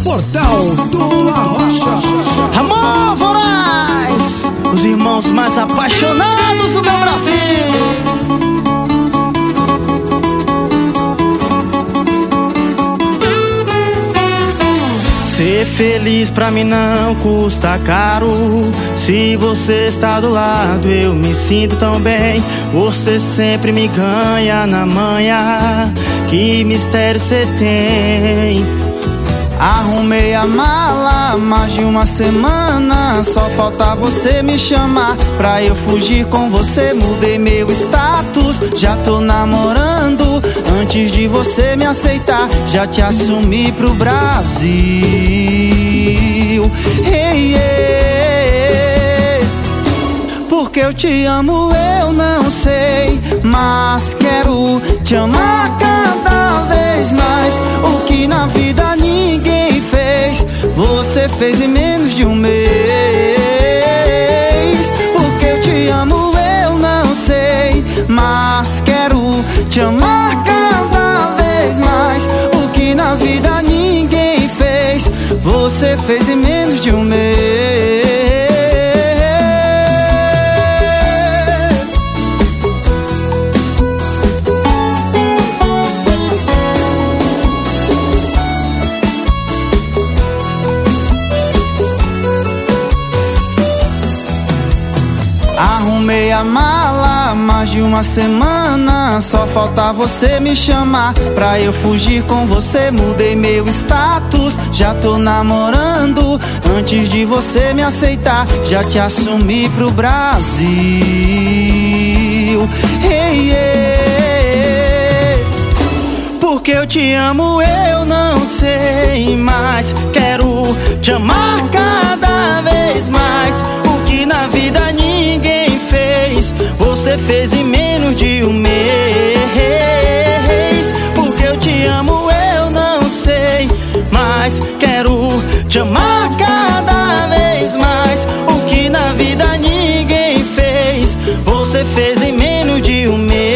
Portal do Arrocha. Ramon Voraz, os irmãos mais apaixonados do meu Brasil. Ser feliz pra mim não custa caro. Se você está do lado, eu me sinto tão bem. Você sempre me ganha na manha. Que mistério cê tem? Arrumei a mala há mais de uma semana. Só falta você me chamar pra eu fugir com você. Mudei meu status, já tô namorando. Antes de você me aceitar, já te assumi pro Brasil. Hey, hey. Porque eu te amo, eu não sei, mas quero te amar cada vez mais. O que na vida ninguém fez, você fez em menos de um mês. Porque eu te amo, eu não sei, mas quero te amar cada vez mais. O que na vida ninguém fez, você fez em menos de um mês. Arrumei a mala há mais de uma semana. Só falta você me chamar pra eu fugir com você. Mudei meu status, já tô namorando. Antes de você me aceitar, já te assumi pro Brasil. Hey, hey. Porque eu te amo, eu não sei, mas quero te amar cada vez mais. O que na vida ninguém fez, você fez em menos de um mês. Porque eu te amo, eu não sei, mas quero te amar cada vez mais. O que na vida ninguém fez, você fez em menos de um mês.